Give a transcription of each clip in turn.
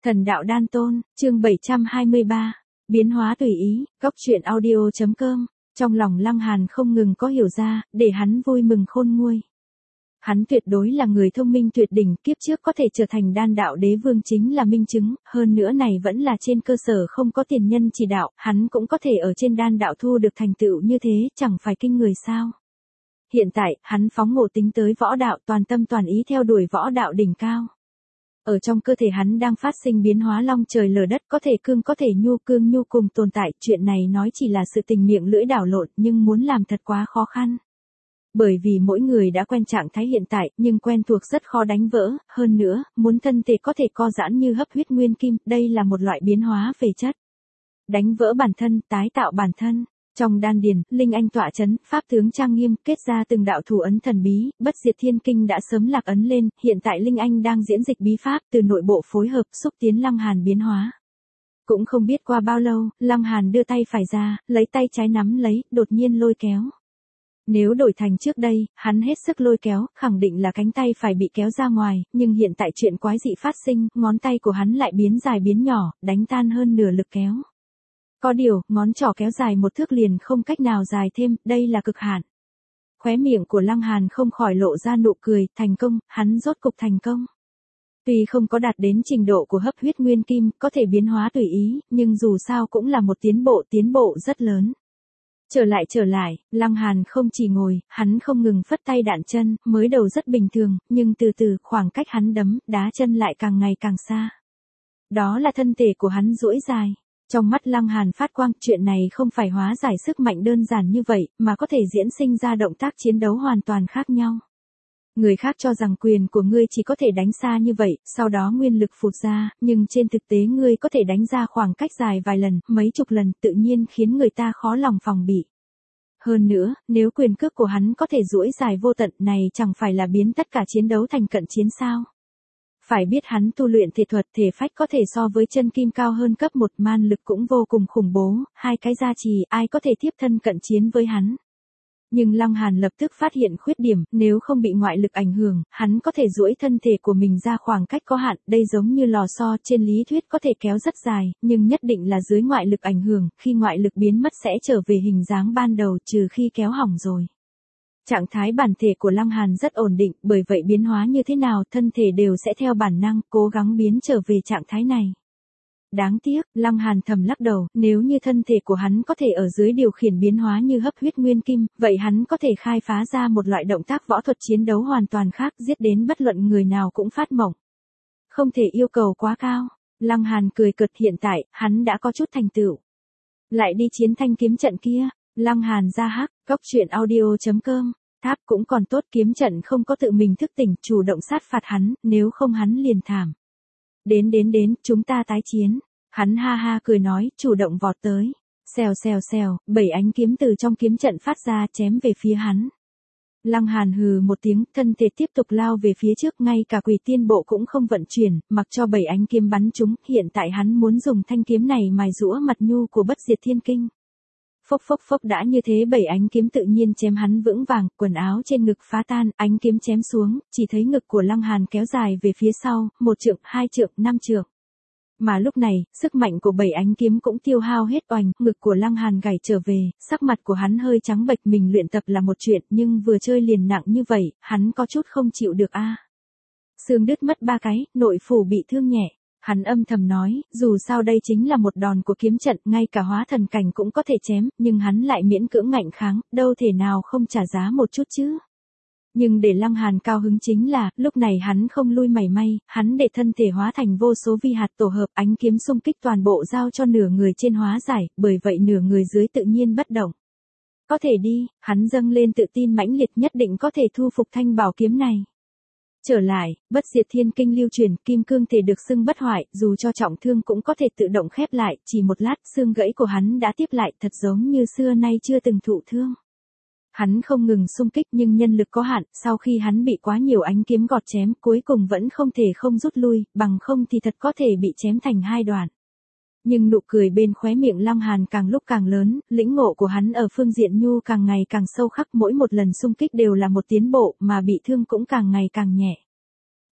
Thần đạo đan tôn, chương 723, biến hóa tùy ý, góc truyện audio.com, trong lòng Lăng Hàn không ngừng có hiểu ra, để hắn vui mừng khôn nguôi. Hắn tuyệt đối là người thông minh tuyệt đỉnh, kiếp trước có thể trở thành đan đạo đế vương chính là minh chứng, hơn nữa này vẫn là trên cơ sở không có tiền nhân chỉ đạo, hắn cũng có thể ở trên đan đạo thu được thành tựu như thế, chẳng phải kinh người sao. Hiện tại, hắn phóng ngộ tính tới võ đạo, toàn tâm toàn ý theo đuổi võ đạo đỉnh cao. Ở trong cơ thể hắn đang phát sinh biến hóa long trời lở đất, có thể cương có thể nhu, cương nhu cùng tồn tại, chuyện này nói chỉ là sự tình miệng lưỡi đảo lộn, nhưng muốn làm thật quá khó khăn. Bởi vì mỗi người đã quen trạng thái hiện tại, nhưng quen thuộc rất khó đánh vỡ, hơn nữa, muốn thân thể có thể co giãn như hấp huyết nguyên kim, đây là một loại biến hóa về chất. Đánh vỡ bản thân, tái tạo bản thân. Trong đan điền, linh anh tọa chấn, pháp tướng trang nghiêm, kết ra từng đạo thủ ấn thần bí, bất diệt thiên kinh đã sớm lạc ấn lên, hiện tại linh anh đang diễn dịch bí pháp, từ nội bộ phối hợp, xúc tiến Lăng Hàn biến hóa. Cũng không biết qua bao lâu, Lăng Hàn đưa tay phải ra, lấy tay trái nắm lấy, đột nhiên lôi kéo. Nếu đổi thành trước đây, hắn hết sức lôi kéo, khẳng định là cánh tay phải bị kéo ra ngoài, nhưng hiện tại chuyện quái dị phát sinh, ngón tay của hắn lại biến dài biến nhỏ, đánh tan hơn nửa lực kéo. Có điều, ngón trỏ kéo dài một thước liền không cách nào dài thêm, đây là cực hạn. Khóe miệng của Lăng Hàn không khỏi lộ ra nụ cười, thành công, hắn rốt cục thành công. Tuy không có đạt đến trình độ của hấp huyết nguyên kim, có thể biến hóa tùy ý, nhưng dù sao cũng là một tiến bộ rất lớn. Trở lại, Lăng Hàn không chỉ ngồi, hắn không ngừng phất tay đạn chân, mới đầu rất bình thường, nhưng từ từ, khoảng cách hắn đấm, đá chân lại càng ngày càng xa. Đó là thân thể của hắn duỗi dài. Trong mắt Lăng Hàn phát quang, chuyện này không phải hóa giải sức mạnh đơn giản như vậy, mà có thể diễn sinh ra động tác chiến đấu hoàn toàn khác nhau. Người khác cho rằng quyền của ngươi chỉ có thể đánh xa như vậy, sau đó nguyên lực phụt ra, nhưng trên thực tế ngươi có thể đánh ra khoảng cách dài vài lần, mấy chục lần, tự nhiên khiến người ta khó lòng phòng bị. Hơn nữa, nếu quyền cước của hắn có thể duỗi dài vô tận này chẳng phải là biến tất cả chiến đấu thành cận chiến sao? Phải biết hắn tu luyện thể thuật thể phách có thể so với chân kim cao hơn cấp 1, man lực cũng vô cùng khủng bố, hai cái gia trì, ai có thể tiếp thân cận chiến với hắn. Nhưng Lăng Hàn lập tức phát hiện khuyết điểm, nếu không bị ngoại lực ảnh hưởng, hắn có thể duỗi thân thể của mình ra khoảng cách có hạn, đây giống như lò xo, trên lý thuyết có thể kéo rất dài, nhưng nhất định là dưới ngoại lực ảnh hưởng, khi ngoại lực biến mất sẽ trở về hình dáng ban đầu, trừ khi kéo hỏng rồi. Trạng thái bản thể của Lăng Hàn rất ổn định, bởi vậy biến hóa như thế nào, thân thể đều sẽ theo bản năng, cố gắng biến trở về trạng thái này. Đáng tiếc, Lăng Hàn thầm lắc đầu, nếu như thân thể của hắn có thể ở dưới điều khiển biến hóa như hấp huyết nguyên kim, vậy hắn có thể khai phá ra một loại động tác võ thuật chiến đấu hoàn toàn khác, giết đến bất luận người nào cũng phát mộng. Không thể yêu cầu quá cao. Lăng Hàn cười cợt, hiện tại, hắn đã có chút thành tựu. Lại đi chiến thanh kiếm trận kia. Lăng Hàn ra hắc, góc truyện audio.com, tháp cũng còn tốt, kiếm trận không có tự mình thức tỉnh, chủ động sát phạt hắn, nếu không hắn liền thảm. Đến, chúng ta tái chiến. Hắn ha ha cười nói, chủ động vọt tới. Xèo, 7 ánh kiếm từ trong kiếm trận phát ra, chém về phía hắn. Lăng Hàn hừ một tiếng, thân thể tiếp tục lao về phía trước, ngay cả quỷ tiên bộ cũng không vận chuyển, mặc cho 7 ánh kiếm bắn chúng, hiện tại hắn muốn dùng thanh kiếm này mài giũa mặt nhu của bất diệt thiên kinh. Phốc đã như thế 7 ánh kiếm tự nhiên chém hắn vững vàng, quần áo trên ngực phá tan, ánh kiếm chém xuống, chỉ thấy ngực của Lăng Hàn kéo dài về phía sau, 1 trượng, 2 trượng, 5 trượng. Mà lúc này, sức mạnh của 7 ánh kiếm cũng tiêu hao hết oành, ngực của Lăng Hàn gảy trở về, sắc mặt của hắn hơi trắng bệch, mình luyện tập là một chuyện, nhưng vừa chơi liền nặng như vậy, hắn có chút không chịu được a. Xương đứt mất 3 cái, nội phủ bị thương nhẹ. Hắn âm thầm nói, dù sao đây chính là một đòn của kiếm trận, ngay cả hóa thần cảnh cũng có thể chém, nhưng hắn lại miễn cưỡng ngạnh kháng, đâu thể nào không trả giá một chút chứ. Nhưng để Lăng Hàn cao hứng chính là, lúc này hắn không lui mảy may, hắn để thân thể hóa thành vô số vi hạt tổ hợp, ánh kiếm xung kích toàn bộ giao cho nửa người trên hóa giải, bởi vậy nửa người dưới tự nhiên bất động. Có thể đi, hắn dâng lên tự tin mãnh liệt, nhất định có thể thu phục thanh bảo kiếm này. Trở lại, bất diệt thiên kinh lưu truyền, kim cương thể được xưng bất hoại, dù cho trọng thương cũng có thể tự động khép lại, chỉ một lát, xương gãy của hắn đã tiếp lại, thật giống như xưa nay chưa từng thụ thương. Hắn không ngừng xung kích nhưng nhân lực có hạn, sau khi hắn bị quá nhiều ánh kiếm gọt chém, cuối cùng vẫn không thể không rút lui, bằng không thì thật có thể bị chém thành 2 đoạn. Nhưng nụ cười bên khóe miệng Lăng Hàn càng lúc càng lớn, lĩnh ngộ của hắn ở phương diện nhu càng ngày càng sâu khắc, mỗi một lần xung kích đều là một tiến bộ, mà bị thương cũng càng ngày càng nhẹ.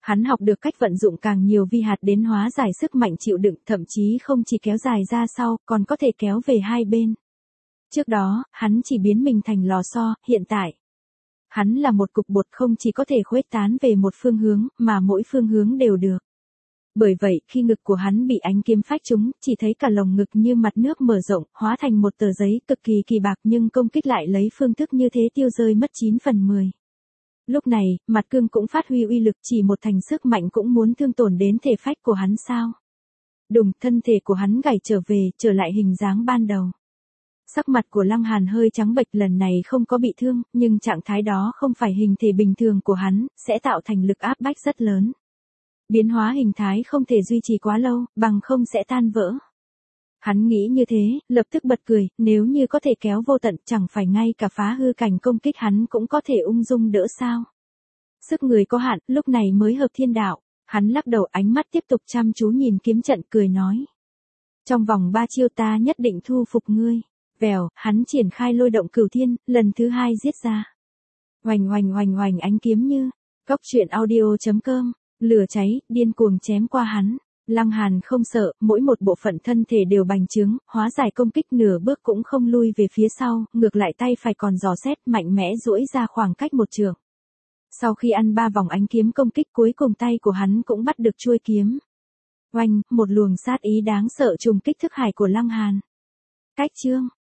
Hắn học được cách vận dụng càng nhiều vi hạt đến hóa giải sức mạnh chịu đựng, thậm chí không chỉ kéo dài ra sau, còn có thể kéo về hai bên. Trước đó, hắn chỉ biến mình thành lò xo, hiện tại. Hắn là một cục bột không chỉ có thể khuếch tán về một phương hướng, mà mỗi phương hướng đều được. Bởi vậy, khi ngực của hắn bị ánh kiếm phách trúng, chỉ thấy cả lồng ngực như mặt nước mở rộng, hóa thành một tờ giấy cực kỳ kỳ bạc, nhưng công kích lại lấy phương thức như thế tiêu rơi mất 9 phần 10. Lúc này, mặt cương cũng phát huy uy lực, chỉ một thành sức mạnh cũng muốn thương tổn đến thể phách của hắn sao. Đùng, thân thể của hắn gảy trở về, trở lại hình dáng ban đầu. Sắc mặt của Lăng Hàn hơi trắng bệch, lần này không có bị thương, nhưng trạng thái đó không phải hình thể bình thường của hắn, sẽ tạo thành lực áp bách rất lớn. Biến hóa hình thái không thể duy trì quá lâu, bằng không sẽ tan vỡ. Hắn nghĩ như thế, lập tức bật cười, nếu như có thể kéo vô tận, chẳng phải ngay cả phá hư cảnh công kích hắn cũng có thể ung dung đỡ sao. Sức người có hạn, lúc này mới hợp thiên đạo. Hắn lắc đầu, ánh mắt tiếp tục chăm chú nhìn kiếm trận, cười nói. Trong vòng 3 chiêu ta nhất định thu phục ngươi. Vèo, hắn triển khai lôi động cửu thiên, lần thứ 2 giết ra. Oành oành oành oành, ánh kiếm như. Cóc truyện audio.com, lửa cháy, điên cuồng chém qua hắn. Lăng Hàn không sợ, mỗi một bộ phận thân thể đều bành trướng, hóa giải công kích, nửa bước cũng không lui về phía sau, ngược lại tay phải còn dò xét, mạnh mẽ duỗi ra khoảng cách một trượng. Sau khi ăn 3 vòng ánh kiếm công kích, cuối cùng tay của hắn cũng bắt được chuôi kiếm. Oanh, một luồng sát ý đáng sợ trùng kích thức hải của Lăng Hàn. Cách chương